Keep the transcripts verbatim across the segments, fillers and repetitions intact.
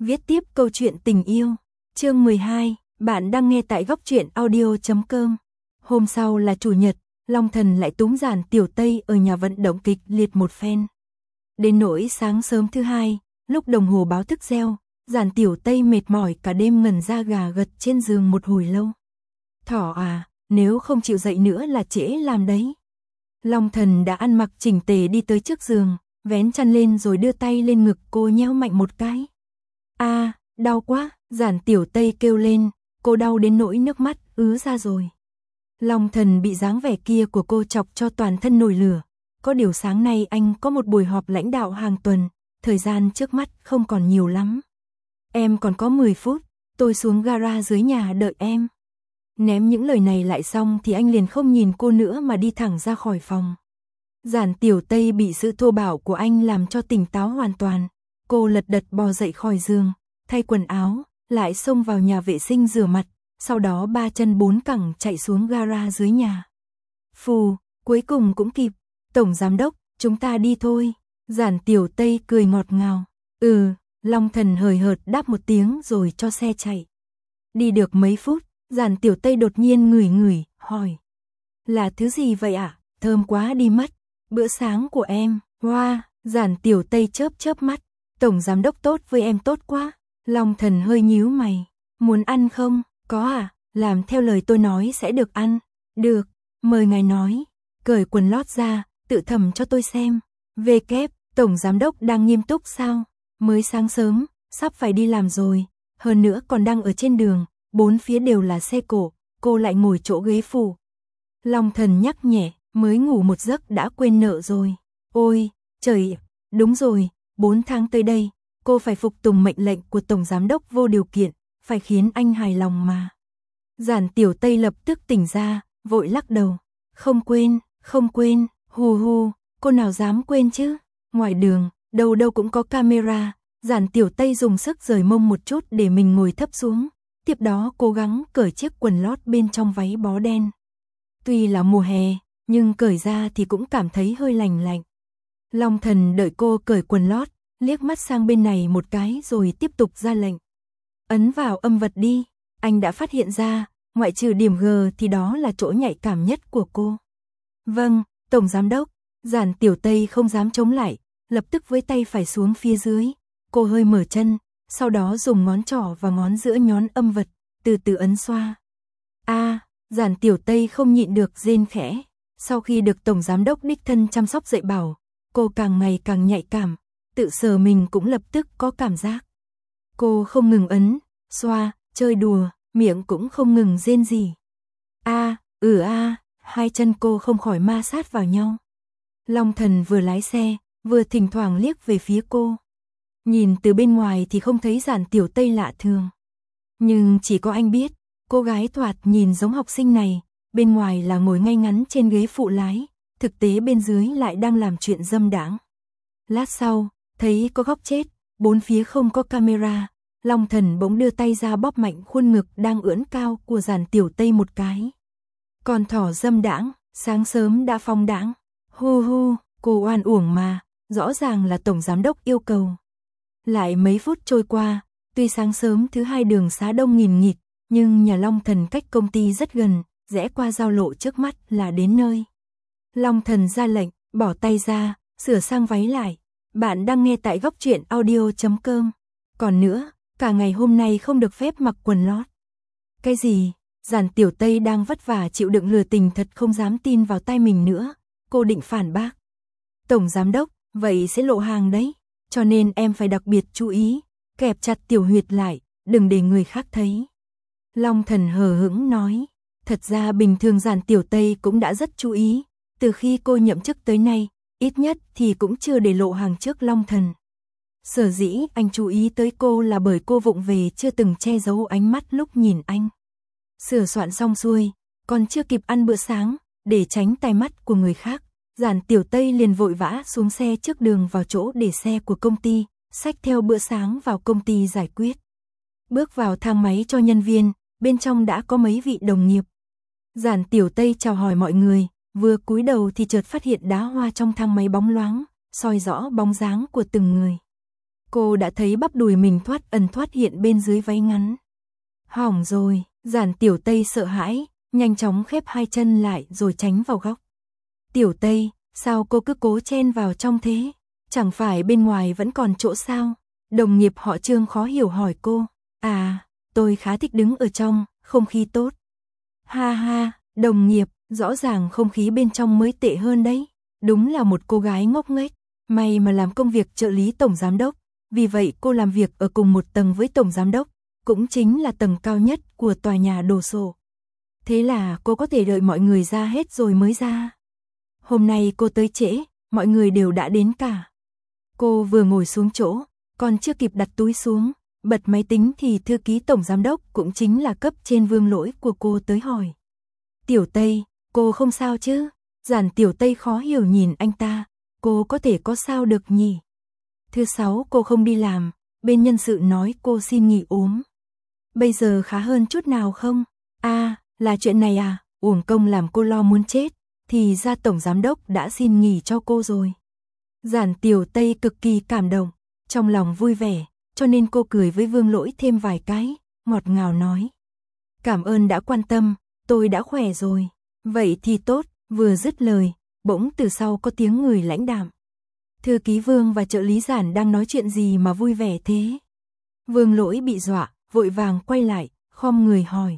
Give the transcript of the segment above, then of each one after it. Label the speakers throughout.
Speaker 1: Viết tiếp câu chuyện tình yêu. Chương mười hai, bạn đang nghe tại góc truyện audio chấm com. Hôm sau là chủ nhật, Long Thần lại túm Giản Tiểu Tây ở nhà vận động kịch liệt một phen. Đến nỗi sáng sớm thứ hai, lúc đồng hồ báo thức reo, Giản Tiểu Tây mệt mỏi cả đêm ngẩn ra gà gật trên giường một hồi lâu. Thỏ à, nếu không chịu dậy nữa là trễ làm đấy. Long Thần đã ăn mặc chỉnh tề đi tới trước giường, vén chăn lên rồi đưa tay lên ngực cô nhéo mạnh một cái. A, à, đau quá, Giản Tiểu Tây kêu lên, cô đau đến nỗi nước mắt ứa ra rồi. Long Thần bị dáng vẻ kia của cô chọc cho toàn thân nổi lửa. Có điều sáng nay anh có một buổi họp lãnh đạo hàng tuần, thời gian trước mắt không còn nhiều lắm. Em còn có mười phút, tôi xuống gara dưới nhà đợi em. Ném những lời này lại xong thì anh liền không nhìn cô nữa mà đi thẳng ra khỏi phòng. Giản Tiểu Tây bị sự thô bạo của anh làm cho tỉnh táo hoàn toàn. Cô lật đật bò dậy khỏi giường, thay quần áo, lại xông vào nhà vệ sinh rửa mặt, sau đó ba chân bốn cẳng chạy xuống gara dưới nhà. Phù, cuối cùng cũng kịp. Tổng giám đốc, chúng ta đi thôi. Giản Tiểu Tây cười ngọt ngào. Ừ, Long Thần hời hợt đáp một tiếng rồi cho xe chạy. Đi được mấy phút, Giản Tiểu Tây đột nhiên ngửi ngửi, hỏi. Là thứ gì vậy ạ? À? Thơm quá đi mất. Bữa sáng của em. Wow, Giản Tiểu Tây chớp chớp mắt. Tổng giám đốc tốt với em tốt quá. Long Thần hơi nhíu mày. Muốn ăn không? Có à? Làm theo lời tôi nói sẽ được ăn. Được, mời ngài nói. Cởi quần lót ra, tự thầm cho tôi xem. Về kép, tổng giám đốc đang nghiêm túc sao? Mới sáng sớm, sắp phải đi làm rồi. Hơn nữa còn đang ở trên đường, bốn phía đều là xe cộ, cô lại ngồi chỗ ghế phụ. Long Thần nhắc nhẹ, mới ngủ một giấc đã quên nợ rồi. Ôi, trời, đúng rồi, bốn tháng tới đây, cô phải phục tùng mệnh lệnh của tổng giám đốc vô điều kiện, phải khiến anh hài lòng mà. Giản Tiểu Tây lập tức tỉnh ra, vội lắc đầu. Không quên, không quên, hù hù, cô nào dám quên chứ. Ngoài đường, đâu đâu cũng có camera. Giản Tiểu Tây dùng sức rời mông một chút để mình ngồi thấp xuống. Tiếp đó cố gắng cởi chiếc quần lót bên trong váy bó đen. Tuy là mùa hè, nhưng cởi ra thì cũng cảm thấy hơi lành lạnh. Long Thần đợi cô cởi quần lót, liếc mắt sang bên này một cái rồi tiếp tục ra lệnh. Ấn vào âm vật đi, anh đã phát hiện ra, ngoại trừ điểm G thì đó là chỗ nhạy cảm nhất của cô. Vâng, tổng giám đốc. Giản Tiểu Tây không dám chống lại, lập tức với tay phải xuống phía dưới. Cô hơi mở chân, sau đó dùng ngón trỏ và ngón giữa nhón âm vật, từ từ ấn xoa. A, à, Giản Tiểu Tây không nhịn được rên khẽ. Sau khi được tổng giám đốc đích thân chăm sóc dạy bảo, cô càng ngày càng nhạy cảm, tự sờ mình cũng lập tức có cảm giác. Cô không ngừng ấn, xoa, chơi đùa, miệng cũng không ngừng rên rỉ. A, à, ừ a, à, hai chân cô không khỏi ma sát vào nhau. Long Thần vừa lái xe, vừa thỉnh thoảng liếc về phía cô. Nhìn từ bên ngoài thì không thấy Giản Tiểu Tây lạ thường. Nhưng chỉ có anh biết, cô gái thoạt nhìn giống học sinh này, bên ngoài là ngồi ngay ngắn trên ghế phụ lái, thực tế bên dưới lại đang làm chuyện dâm đãng. Lát sau, thấy có góc chết, bốn phía không có camera, Long Thần bỗng đưa tay ra bóp mạnh khuôn ngực đang ưỡn cao của Giản Tiểu Tây một cái. Con thỏ dâm đãng, sáng sớm đã phong đãng. Hu hu, cô oan uổng mà, rõ ràng là tổng giám đốc yêu cầu. Lại mấy phút trôi qua, tuy sáng sớm thứ hai đường xá đông nghìn nghịt, nhưng nhà Long Thần cách công ty rất gần, rẽ qua giao lộ trước mắt là đến nơi. Long Thần ra lệnh, bỏ tay ra, sửa sang váy lại. Bạn đang nghe tại góc truyện audio chấm com. Còn nữa, cả ngày hôm nay không được phép mặc quần lót. Cái gì? Giản Tiểu Tây đang vất vả chịu đựng lừa tình thật không dám tin vào tai mình nữa. Cô định phản bác. Tổng giám đốc, vậy sẽ lộ hàng đấy. Cho nên em phải đặc biệt chú ý, kẹp chặt tiểu huyệt lại, đừng để người khác thấy. Long Thần hờ hững nói. Thật ra bình thường Giản Tiểu Tây cũng đã rất chú ý. Từ khi cô nhậm chức tới nay, ít nhất thì cũng chưa để lộ hàng trước Long Thần. Sở dĩ anh chú ý tới cô là bởi cô vụng về chưa từng che giấu ánh mắt lúc nhìn anh. Sửa soạn xong xuôi, còn chưa kịp ăn bữa sáng, để tránh tai mắt của người khác, Giản Tiểu Tây liền vội vã xuống xe trước đường vào chỗ để xe của công ty, xách theo bữa sáng vào công ty giải quyết. Bước vào thang máy cho nhân viên, bên trong đã có mấy vị đồng nghiệp. Giản Tiểu Tây chào hỏi mọi người, vừa cúi đầu thì chợt phát hiện đá hoa trong thang máy bóng loáng, soi rõ bóng dáng của từng người. Cô đã thấy bắp đùi mình thoát ẩn thoát hiện bên dưới váy ngắn. Hỏng rồi, Giản Tiểu Tây sợ hãi, nhanh chóng khép hai chân lại rồi tránh vào góc. Tiểu Tây, sao cô cứ cố chen vào trong thế? Chẳng phải bên ngoài vẫn còn chỗ sao? Đồng nghiệp họ Trương khó hiểu hỏi cô. À, tôi khá thích đứng ở trong, không khí tốt. Ha ha, đồng nghiệp, rõ ràng không khí bên trong mới tệ hơn đấy. Đúng là một cô gái ngốc nghếch, may mà làm công việc trợ lý tổng giám đốc. Vì vậy cô làm việc ở cùng một tầng với tổng giám đốc, cũng chính là tầng cao nhất của tòa nhà đồ sộ. Thế là cô có thể đợi mọi người ra hết rồi mới ra. Hôm nay cô tới trễ, mọi người đều đã đến cả. Cô vừa ngồi xuống chỗ, còn chưa kịp đặt túi xuống, bật máy tính thì thư ký tổng giám đốc cũng chính là cấp trên Vương Lỗi của cô tới hỏi. Tiểu Tây, cô không sao chứ? Giản Tiểu Tây khó hiểu nhìn anh ta, cô có thể có sao được nhỉ? Thứ sáu cô không đi làm, bên nhân sự nói cô xin nghỉ ốm. Bây giờ khá hơn chút nào không? À, là chuyện này à, uổng công làm cô lo muốn chết, thì ra tổng giám đốc đã xin nghỉ cho cô rồi. Giản Tiểu Tây cực kỳ cảm động, trong lòng vui vẻ, cho nên cô cười với Vương Lỗi thêm vài cái, ngọt ngào nói. Cảm ơn đã quan tâm, tôi đã khỏe rồi. Vậy thì tốt, vừa dứt lời, bỗng từ sau có tiếng người lãnh đạm. Thư ký Vương và trợ lý Giản đang nói chuyện gì mà vui vẻ thế? Vương Lỗi bị dọa, vội vàng quay lại, khom người hỏi.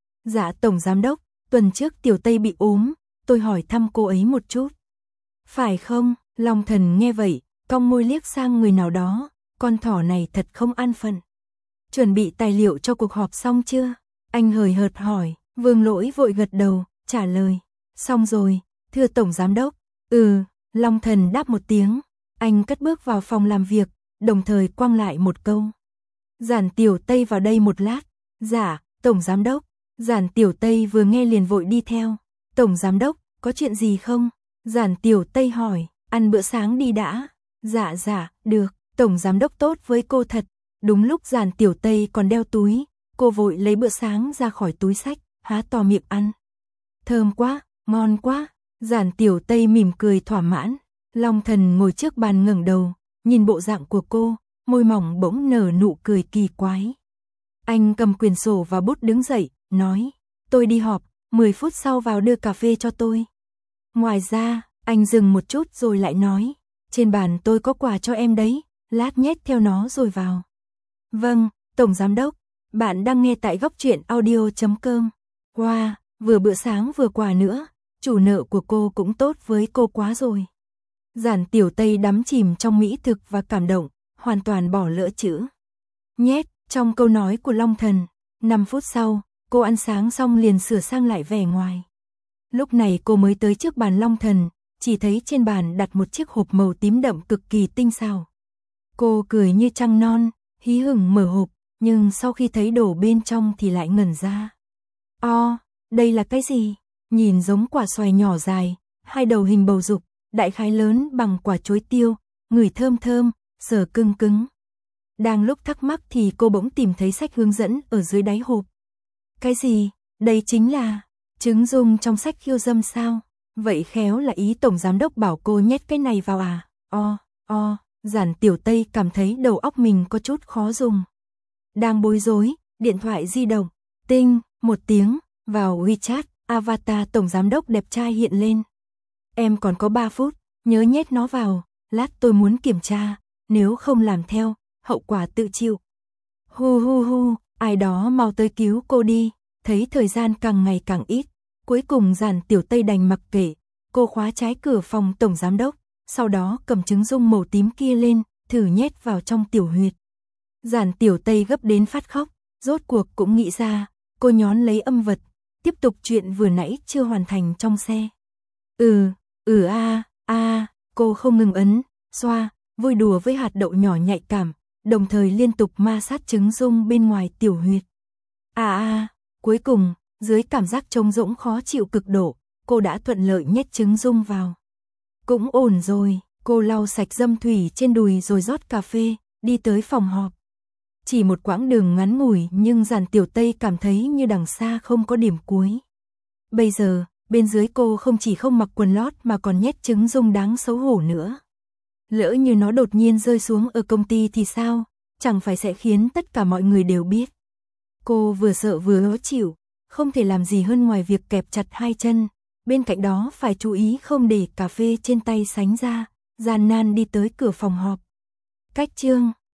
Speaker 1: Dạ tổng giám đốc, tuần trước Tiểu Tây bị ốm, tôi hỏi thăm cô ấy một chút. Phải không? Long Thần nghe vậy, cong môi liếc sang người nào đó, con thỏ này thật không an phận. Chuẩn bị tài liệu cho cuộc họp xong chưa? Anh hời hợt hỏi, Vương Lỗi vội gật đầu, trả lời. Xong rồi, thưa tổng giám đốc. Ừ, Long Thần đáp một tiếng, anh cất bước vào phòng làm việc, đồng thời quăng lại một câu. Giản Tiểu Tây vào đây một lát. Dạ, tổng giám đốc. Giản Tiểu Tây vừa nghe liền vội đi theo. Tổng giám đốc, có chuyện gì không? Giản Tiểu Tây hỏi, ăn bữa sáng đi đã. Dạ dạ, được, tổng giám đốc tốt với cô thật. Đúng lúc Giản Tiểu Tây còn đeo túi, cô vội lấy bữa sáng ra khỏi túi xách, há to miệng ăn. Thơm quá, ngon quá. Giản Tiểu Tây mỉm cười thỏa mãn. Long Thần ngồi trước bàn ngẩng đầu, nhìn bộ dạng của cô, môi mỏng bỗng nở nụ cười kỳ quái. Anh cầm quyển sổ và bút đứng dậy, nói, tôi đi họp, mười phút sau vào đưa cà phê cho tôi. Ngoài ra, anh dừng một chút rồi lại nói, trên bàn tôi có quà cho em đấy, lát nhét theo nó rồi vào. Vâng, tổng giám đốc, bạn đang nghe tại góc truyện audio chấm com. Wow, vừa bữa sáng vừa quà nữa, chủ nợ của cô cũng tốt với cô quá rồi. Giản Tiểu Tây đắm chìm trong mỹ thực và cảm động, hoàn toàn bỏ lỡ chữ nhét trong câu nói của Long Thần. năm phút sau, cô ăn sáng xong liền sửa sang lại vẻ ngoài. Lúc này cô mới tới trước bàn Long Thần, chỉ thấy trên bàn đặt một chiếc hộp màu tím đậm cực kỳ tinh xảo. Cô cười như trăng non, hí hửng mở hộp, nhưng sau khi thấy đồ bên trong thì lại ngẩn ra. O, đây là cái gì? Nhìn giống quả xoài nhỏ dài, hai đầu hình bầu dục, đại khái lớn bằng quả chuối tiêu, ngửi thơm thơm, sờ cưng cứng. Đang lúc thắc mắc thì cô bỗng tìm thấy sách hướng dẫn ở dưới đáy hộp. Cái gì? Đây chính là trứng dung trong sách khiêu dâm sao? Vậy khéo là ý tổng giám đốc bảo cô nhét cái này vào à? O, o, Giản Tiểu Tây cảm thấy đầu óc mình có chút khó dùng. Đang bối rối, điện thoại di động, tinh, một tiếng, vào WeChat, avatar tổng giám đốc đẹp trai hiện lên. Em còn có ba phút, nhớ nhét nó vào, lát tôi muốn kiểm tra, nếu không làm theo, hậu quả tự chịu. Hu hu hu, ai đó mau tới cứu cô đi, thấy thời gian càng ngày càng ít, cuối cùng Giản Tiểu Tây đành mặc kệ, cô khóa trái cửa phòng tổng giám đốc, sau đó cầm trứng dung màu tím kia lên, thử nhét vào trong tiểu huyệt. Giản Tiểu Tây gấp đến phát khóc, rốt cuộc cũng nghĩ ra, cô nhón lấy âm vật, tiếp tục chuyện vừa nãy chưa hoàn thành trong xe. Ừ, ừ a, a, cô không ngừng ấn, xoa, vui đùa với hạt đậu nhỏ nhạy cảm, đồng thời liên tục ma sát trứng dung bên ngoài tiểu huyệt. À a, cuối cùng, dưới cảm giác trống rỗng khó chịu cực độ, cô đã thuận lợi nhét trứng dung vào. Cũng ổn rồi, cô lau sạch dâm thủy trên đùi rồi rót cà phê, đi tới phòng họp. Chỉ một quãng đường ngắn ngủi nhưng Giản Tiểu Tây cảm thấy như đằng xa không có điểm cuối. Bây giờ, bên dưới cô không chỉ không mặc quần lót mà còn nhét trứng dung đáng xấu hổ nữa. Lỡ như nó đột nhiên rơi xuống ở công ty thì sao? Chẳng phải sẽ khiến tất cả mọi người đều biết. Cô vừa sợ vừa khó chịu, không thể làm gì hơn ngoài việc kẹp chặt hai chân. Bên cạnh đó phải chú ý không để cà phê trên tay sánh ra, gian nan đi tới cửa phòng họp. Cách chương